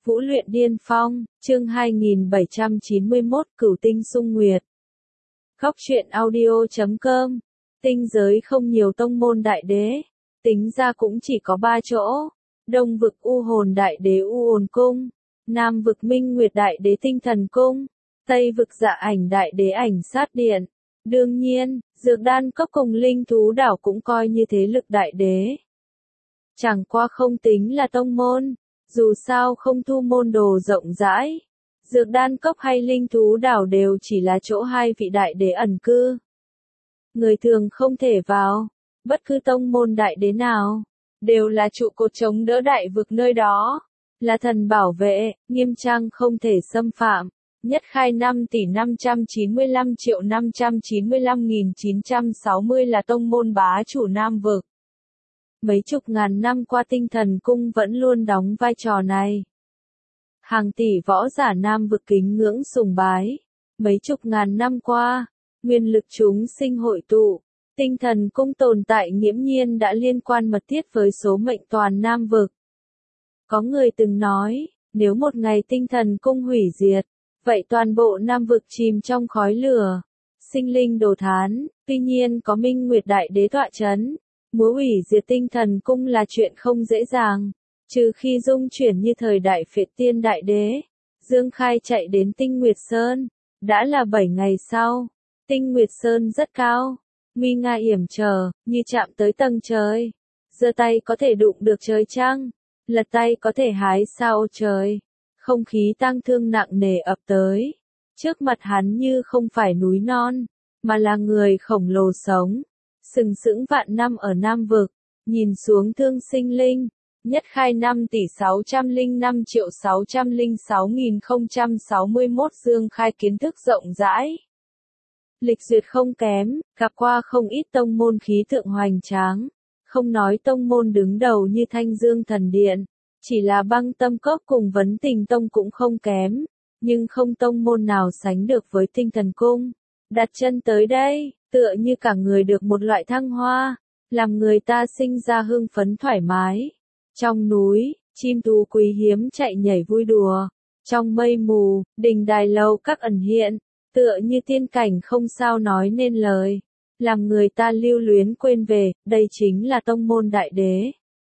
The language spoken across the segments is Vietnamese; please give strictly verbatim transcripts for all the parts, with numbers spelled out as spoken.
Vũ luyện điên phong, chương hai nghìn bảy trăm chín mươi mốt, Cửu tinh xung nguyệt. Góc truyện audio chấm com. Tinh giới không nhiều tông môn đại đế, tính ra cũng chỉ có ba chỗ. Đông vực U Hồn Đại Đế U Hồn Cung, Nam vực Minh Nguyệt Đại Đế Tinh Thần Cung, Tây vực Dạ Ảnh Đại Đế Ảnh Sát Điện. Đương nhiên, Dược Đan Cốc cùng Linh Thú Đảo cũng coi như thế lực đại đế. Chẳng qua không tính là tông môn, dù sao không thu môn đồ rộng rãi. Dược Đan Cốc hay Linh Thú Đảo đều chỉ là chỗ hai vị đại đế ẩn cư. Người thường không thể vào, bất cứ tông môn đại đế nào, đều là trụ cột chống đỡ đại vực nơi đó, là thần bảo vệ, nghiêm trang không thể xâm phạm. Nhất khai năm tỷ năm trăm chín mươi lăm triệu năm trăm chín mươi lăm nghìn chín trăm sáu mươi là tông môn bá chủ Nam vực. Mấy chục ngàn năm qua Tinh Thần Cung vẫn luôn đóng vai trò này. Hàng tỷ võ giả Nam vực kính ngưỡng sùng bái. Mấy chục ngàn năm qua, nguyên lực chúng sinh hội tụ, Tinh Thần Cung tồn tại nghiễm nhiên đã liên quan mật thiết với số mệnh toàn Nam vực. Có người từng nói, nếu một ngày Tinh Thần Cung hủy diệt, vậy toàn bộ Nam vực chìm trong khói lửa, sinh linh đồ thán. Tuy nhiên có Minh Nguyệt Đại Đế tọa chấn, muốn hủy diệt Tinh Thần Cung là chuyện không dễ dàng, trừ khi dung chuyển như thời đại Phệ Tiên Đại Đế. Dương Khai chạy đến Tinh Nguyệt Sơn, đã là bảy ngày sau. Tinh Nguyệt Sơn rất cao, nguy nga yểm trở, như chạm tới tầng trời. Giơ tay có thể đụng được trời trăng, lật tay có thể hái sao trời. Không khí tang thương nặng nề ập tới. Trước mặt hắn như không phải núi non, mà là người khổng lồ sống, sừng sững vạn năm ở Nam vực, nhìn xuống thương sinh linh. Nhất khai năm tỷ sáu trăm linh năm triệu sáu trăm linh sáu nghìn không trăm sáu mươi mốt Dương Khai kiến thức rộng rãi. Lịch duyệt không kém, gặp qua không ít tông môn khí thượng hoành tráng. Không nói tông môn đứng đầu như Thanh Dương Thần Điện, chỉ là Băng Tâm Cốc cùng Vấn Tình Tông cũng không kém, nhưng không tông môn nào sánh được với Tinh Thần Cung. Đặt chân tới đây, tựa như cả người được một loại thăng hoa, làm người ta sinh ra hưng phấn thoải mái. Trong núi, chim thú quý hiếm chạy nhảy vui đùa. Trong mây mù, đình đài lầu các ẩn hiện, tựa như tiên cảnh không sao nói nên lời, làm người ta lưu luyến quên về, đây chính là tông môn đại đế.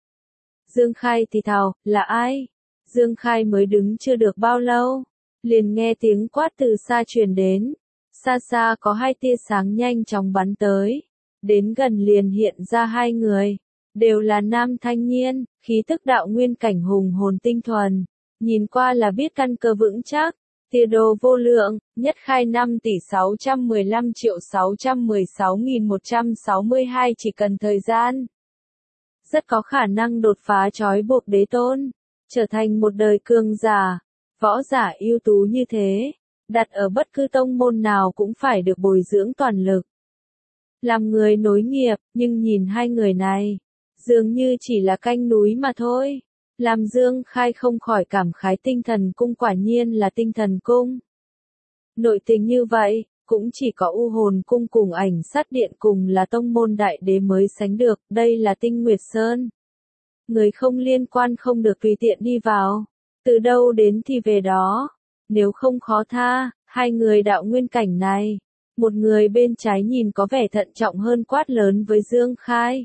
Dương Khai thì thào, là ai? Dương Khai mới đứng chưa được bao lâu, liền nghe tiếng quát từ xa truyền đến. Xa xa có hai tia sáng nhanh chóng bắn tới, đến gần liền hiện ra hai người, đều là nam thanh niên, khí tức đạo nguyên cảnh hùng hồn tinh thuần, nhìn qua là biết căn cơ vững chắc. Tia đồ vô lượng, nhất khai năm tỷ sáu trăm mười lăm triệu sáu trăm mười sáu nghìn một trăm sáu mươi hai chỉ cần thời gian. Rất có khả năng đột phá trói buộc đế tôn, trở thành một đời cường giả, võ giả ưu tú như thế, đặt ở bất cứ tông môn nào cũng phải được bồi dưỡng toàn lực. Làm người nối nghiệp, nhưng nhìn hai người này, dường như chỉ là canh núi mà thôi. Làm Dương Khai không khỏi cảm khái Tinh Thần Cung quả nhiên là Tinh Thần Cung. Nội tình như vậy, cũng chỉ có U Hồn Cung cùng Ảnh Sát Điện cùng là tông môn đại đế mới sánh được, đây là Tinh Nguyệt Sơn. Người không liên quan không được tùy tiện đi vào, từ đâu đến thì về đó, nếu không khó tha. Hai người đạo nguyên cảnh này, một người bên trái nhìn có vẻ thận trọng hơn quát lớn với Dương Khai.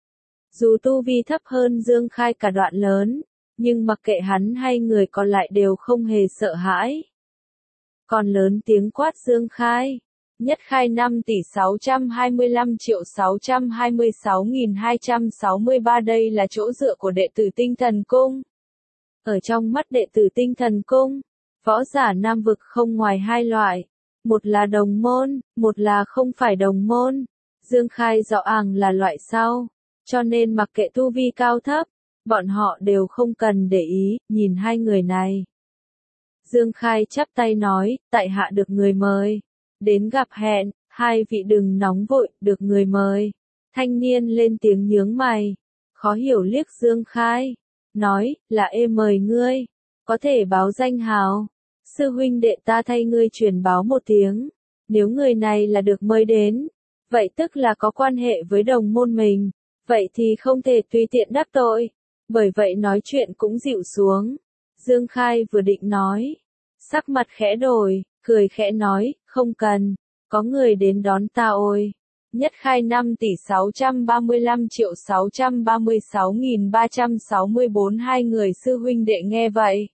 Dù tu vi thấp hơn Dương Khai cả đoạn lớn, nhưng mặc kệ hắn hay người còn lại đều không hề sợ hãi. Còn lớn tiếng quát Dương Khai. Nhất khai năm tỷ sáu trăm hai mươi lăm triệu sáu trăm hai mươi sáu nghìn hai trăm sáu mươi ba đây là chỗ dựa của đệ tử Tinh Thần Cung. Ở trong mắt đệ tử Tinh Thần Cung, võ giả Nam vực không ngoài hai loại. Một là đồng môn, một là không phải đồng môn. Dương Khai rõ ràng là loại sau. Cho nên mặc kệ tu vi cao thấp, bọn họ đều không cần để ý, nhìn hai người này. Dương Khai chắp tay nói, tại hạ được người mời. Đến gặp hẹn, hai vị đừng nóng vội, được người mời. Thanh niên lên tiếng nhướng mày, khó hiểu liếc Dương Khai. Nói, là ê mời ngươi, có thể báo danh hào. Sư huynh đệ ta thay ngươi truyền báo một tiếng. Nếu người này là được mời đến, vậy tức là có quan hệ với đồng môn mình. Vậy thì không thể tùy tiện đắc tội, bởi vậy nói chuyện cũng dịu xuống. Dương Khai vừa định nói, sắc mặt khẽ đổi, cười khẽ nói, không cần, có người đến đón ta ôi. Nhất Khai năm tỷ sáu trăm ba mươi lăm triệu sáu trăm ba mươi sáu nghìn ba trăm sáu mươi bốn hai người sư huynh đệ nghe vậy.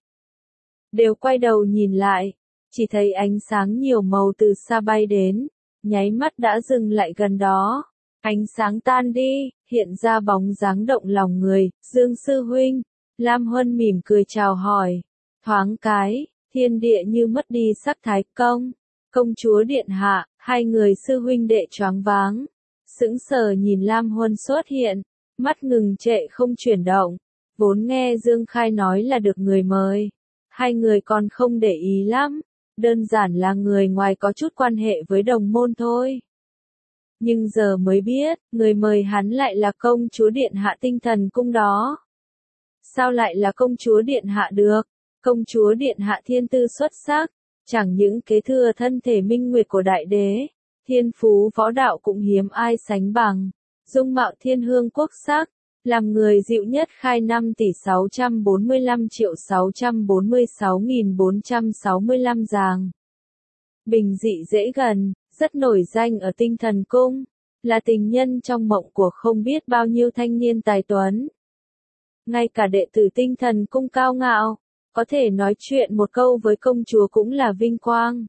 Đều quay đầu nhìn lại, chỉ thấy ánh sáng nhiều màu từ xa bay đến, nháy mắt đã dừng lại gần đó. Ánh sáng tan đi, hiện ra bóng dáng động lòng người, Dương sư huynh. Lam Huân mỉm cười chào hỏi. Thoáng cái, thiên địa như mất đi sắc thái. Công, công chúa điện hạ, hai người sư huynh đệ choáng váng. Sững sờ nhìn Lam Huân xuất hiện, mắt ngừng trệ không chuyển động. Vốn nghe Dương Khai nói là được người mời. Hai người còn không để ý lắm, đơn giản là người ngoài có chút quan hệ với đồng môn thôi. Nhưng giờ mới biết, người mời hắn lại là công chúa điện hạ Tinh Thần Cung đó. Sao lại là công chúa điện hạ được? Công chúa điện hạ thiên tư xuất sắc, chẳng những kế thừa thân thể minh nguyệt của đại đế, thiên phú võ đạo cũng hiếm ai sánh bằng, dung mạo thiên hương quốc sắc, làm người dịu nhất Khai năm tỷ sáu trăm bốn mươi lăm triệu sáu trăm bốn mươi sáu nghìn bốn trăm sáu mươi lăm giàng. Bình dị dễ gần, rất nổi danh ở Tinh Thần Cung, là tình nhân trong mộng của không biết bao nhiêu thanh niên tài tuấn. Ngay cả đệ tử Tinh Thần Cung cao ngạo, có thể nói chuyện một câu với công chúa cũng là vinh quang.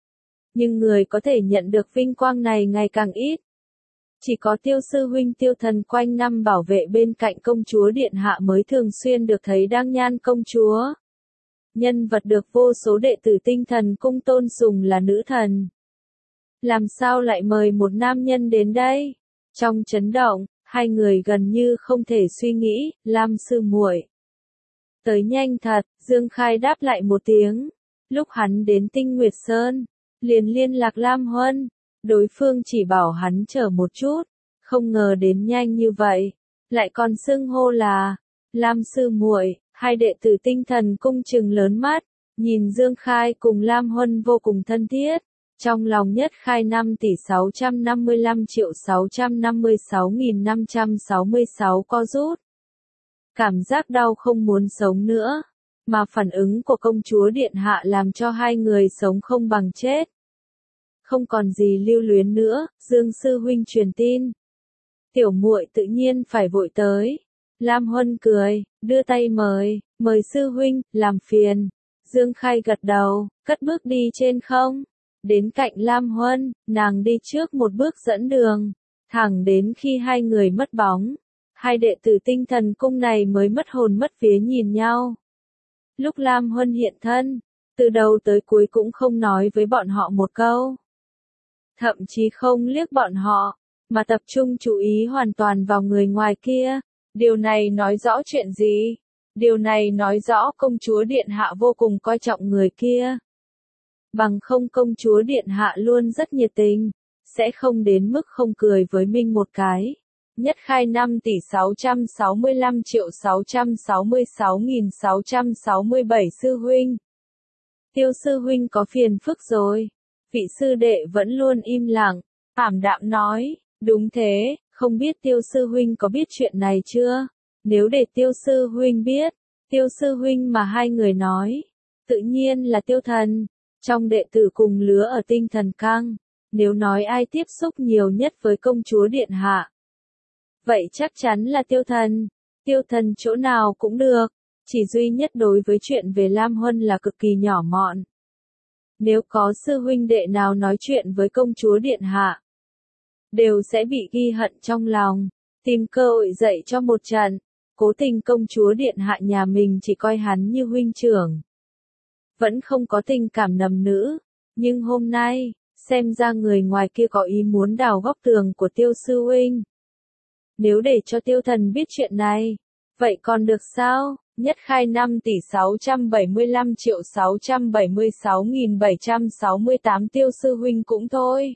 Nhưng người có thể nhận được vinh quang này ngày càng ít. Chỉ có Tiêu sư huynh Tiêu Thần quanh năm bảo vệ bên cạnh công chúa điện hạ mới thường xuyên được thấy đang nhan công chúa. Nhân vật được vô số đệ tử Tinh Thần Cung tôn sùng là nữ thần. Làm sao lại mời một nam nhân đến đây? Trong chấn động, hai người gần như không thể suy nghĩ, Lam sư muội. Tới nhanh thật, Dương Khai đáp lại một tiếng. Lúc hắn đến Tinh Nguyệt Sơn, liền liên lạc Lam Huân. Đối phương chỉ bảo hắn chờ một chút, không ngờ đến nhanh như vậy, lại còn xưng hô là Lam sư muội. Hai đệ tử Tinh Thần Cung trừng lớn mắt, nhìn Dương Khai cùng Lam Huân vô cùng thân thiết. Trong lòng Nhất Khai năm tỷ sáu trăm năm mươi lăm triệu sáu trăm năm mươi sáu nghìn năm trăm sáu mươi sáu co rút. Cảm giác đau không muốn sống nữa, mà phản ứng của công chúa điện hạ làm cho hai người sống không bằng chết. Không còn gì lưu luyến nữa, Dương sư huynh truyền tin. Tiểu muội tự nhiên phải vội tới. Lam Huân cười, đưa tay mời, mời sư huynh, làm phiền. Dương Khai gật đầu, cất bước đi trên không. Đến cạnh Lam Huân, nàng đi trước một bước dẫn đường, thẳng đến khi hai người mất bóng. Hai đệ tử Tinh Thần Cung này mới mất hồn mất vía nhìn nhau. Lúc Lam Huân hiện thân, từ đầu tới cuối cũng không nói với bọn họ một câu. Thậm chí không liếc bọn họ, mà tập trung chú ý hoàn toàn vào người ngoài kia. Điều này nói rõ chuyện gì? Điều này nói rõ công chúa điện hạ vô cùng coi trọng người kia. Bằng không công chúa điện hạ luôn rất nhiệt tình, sẽ không đến mức không cười với mình một cái. Nhất Khai năm tỷ sáu trăm sáu mươi lăm triệu sáu trăm sáu mươi sáu nghìn sáu trăm sáu mươi bảy sư huynh. Tiêu sư huynh có phiền phức rồi. Vị sư đệ vẫn luôn im lặng, ảm đạm nói, đúng thế, không biết Tiêu sư huynh có biết chuyện này chưa? Nếu để Tiêu sư huynh biết, Tiêu sư huynh mà hai người nói, tự nhiên là Tiêu Thần. Trong đệ tử cùng lứa ở Tinh Thần Cang, nếu nói ai tiếp xúc nhiều nhất với công chúa điện hạ, vậy chắc chắn là Tiêu Thần. Tiêu Thần chỗ nào cũng được, chỉ duy nhất đối với chuyện về Lam Huân là cực kỳ nhỏ mọn. Nếu có sư huynh đệ nào nói chuyện với công chúa điện hạ, đều sẽ bị ghi hận trong lòng, tìm cơ hội dạy cho một trận. Cố tình công chúa điện hạ nhà mình chỉ coi hắn như huynh trưởng, vẫn không có tình cảm nầm nữ. Nhưng hôm nay, xem ra người ngoài kia có ý muốn đào góc tường của Tiêu sư huynh. Nếu để cho Tiêu Thần biết chuyện này, vậy còn được sao? Nhất Khai năm tỷ sáu trăm bảy mươi lăm triệu sáu trăm bảy mươi sáu nghìn bảy trăm sáu mươi tám Tiêu sư huynh cũng thôi.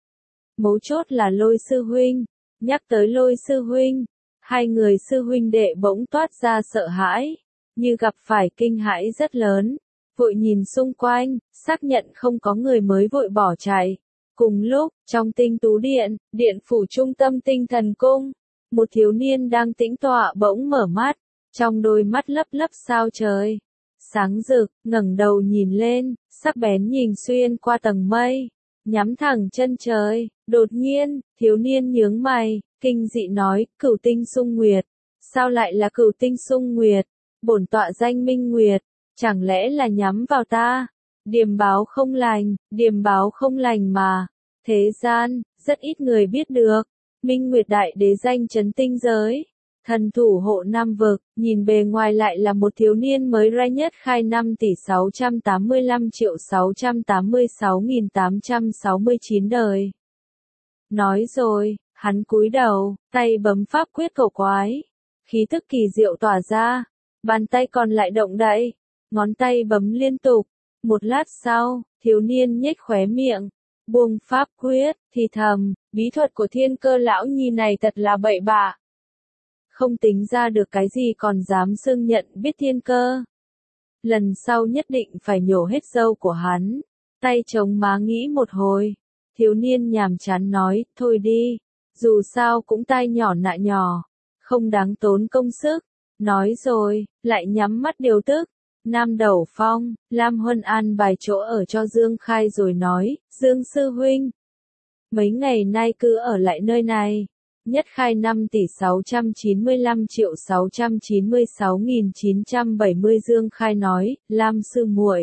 Mấu chốt là Lôi sư huynh. Nhắc tới Lôi sư huynh, hai người sư huynh đệ bỗng toát ra sợ hãi, như gặp phải kinh hãi rất lớn. Vội nhìn xung quanh, xác nhận không có người mới vội bỏ chạy. Cùng lúc, trong Tinh Tú Điện, điện phủ trung tâm Tinh Thần Cung, một thiếu niên đang tĩnh tọa bỗng mở mắt, trong đôi mắt lấp lấp sao trời. sáng rực, ngẩng đầu nhìn lên, sắc bén nhìn xuyên qua tầng mây, nhắm thẳng chân trời. Đột nhiên, thiếu niên nhướng mày, kinh dị nói, Cửu Tinh Xung Nguyệt. Sao lại là Cửu Tinh Xung Nguyệt? Bổn tọa danh Minh Nguyệt, chẳng lẽ là nhắm vào ta? Điềm báo không lành, điềm báo không lành mà. Thế gian, rất ít người biết được. Minh Nguyệt đại đế danh chấn tinh giới. Thần thủ hộ Nam vực, nhìn bề ngoài lại là một thiếu niên mới ra nhất khai năm tỷ sáu trăm tám mươi lăm triệu sáu trăm tám mươi sáu nghìn tám trăm sáu mươi chín đời. Nói rồi, hắn cúi đầu, tay bấm pháp quyết cầu quái. Khí tức kỳ diệu tỏa ra, bàn tay còn lại động đậy, ngón tay bấm liên tục. Một lát sau, thiếu niên nhếch khóe miệng, buông pháp quyết, thì thầm, bí thuật của Thiên Cơ lão nhi này thật là bậy bạ. Không tính ra được cái gì còn dám xưng nhận biết thiên cơ. Lần sau nhất định phải nhổ hết râu của hắn. Tay chống má nghĩ một hồi. Thiếu niên nhàm chán nói, thôi đi. Dù sao cũng tai nhỏ nạ nhỏ. Không đáng tốn công sức. Nói rồi, lại nhắm mắt điều tức. Nam Đầu Phong, Lam Huân an bài chỗ ở cho Dương Khai rồi nói, Dương sư huynh. Mấy ngày nay cứ ở lại nơi này. Nhất khai năm tỷ sáu trăm chín mươi lăm triệu sáu trăm chín mươi sáu nghìn chín trăm bảy mươi Dương Khai nói, Lam sư muội,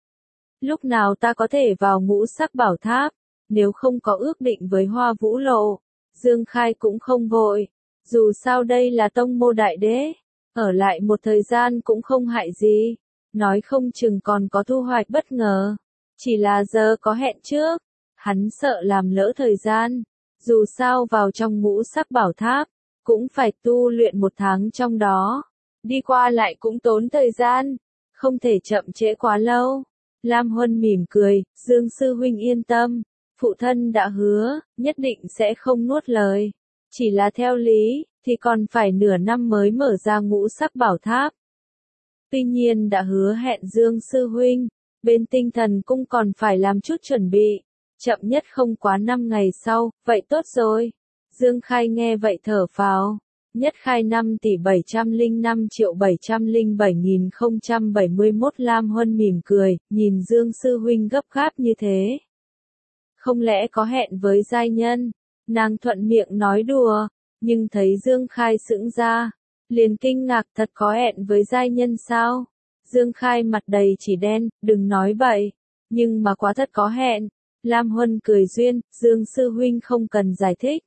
lúc nào ta có thể vào ngũ sắc bảo tháp, nếu không có ước định với Hoa Vũ Lộ. Dương Khai cũng không vội, dù sao đây là tông môn đại đế, ở lại một thời gian cũng không hại gì, nói không chừng còn có thu hoạch bất ngờ, chỉ là giờ có hẹn trước, hắn sợ làm lỡ thời gian. Dù sao vào trong ngũ sắc bảo tháp, cũng phải tu luyện một tháng trong đó. Đi qua lại cũng tốn thời gian, không thể chậm trễ quá lâu. Lam Huân mỉm cười, Dương sư huynh yên tâm, phụ thân đã hứa, nhất định sẽ không nuốt lời. Chỉ là theo lý, thì còn phải nửa năm mới mở ra ngũ sắc bảo tháp. Tuy nhiên đã hứa hẹn Dương sư huynh, bên tinh thần cung còn phải làm chút chuẩn bị. Chậm nhất không quá năm ngày sau, vậy tốt rồi. Dương Khai nghe vậy thở phào. Nhất khai năm tỷ bảy trăm lẻ năm triệu bảy trăm lẻ bảy nghìn không trăm bảy mươi mốt Lam Huân mỉm cười, nhìn Dương sư huynh gấp gáp như thế. Không lẽ có hẹn với giai nhân? Nàng thuận miệng nói đùa, nhưng thấy Dương Khai sững ra, liền kinh ngạc thật có hẹn với giai nhân sao? Dương Khai mặt đầy chỉ đen, đừng nói bậy, nhưng mà quá thật có hẹn. Lam Huân cười duyên, Dương sư huynh không cần giải thích.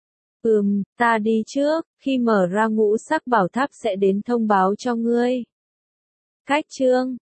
Ừm, ta đi trước, khi mở ra ngũ sắc bảo tháp sẽ đến thông báo cho ngươi. Cách chương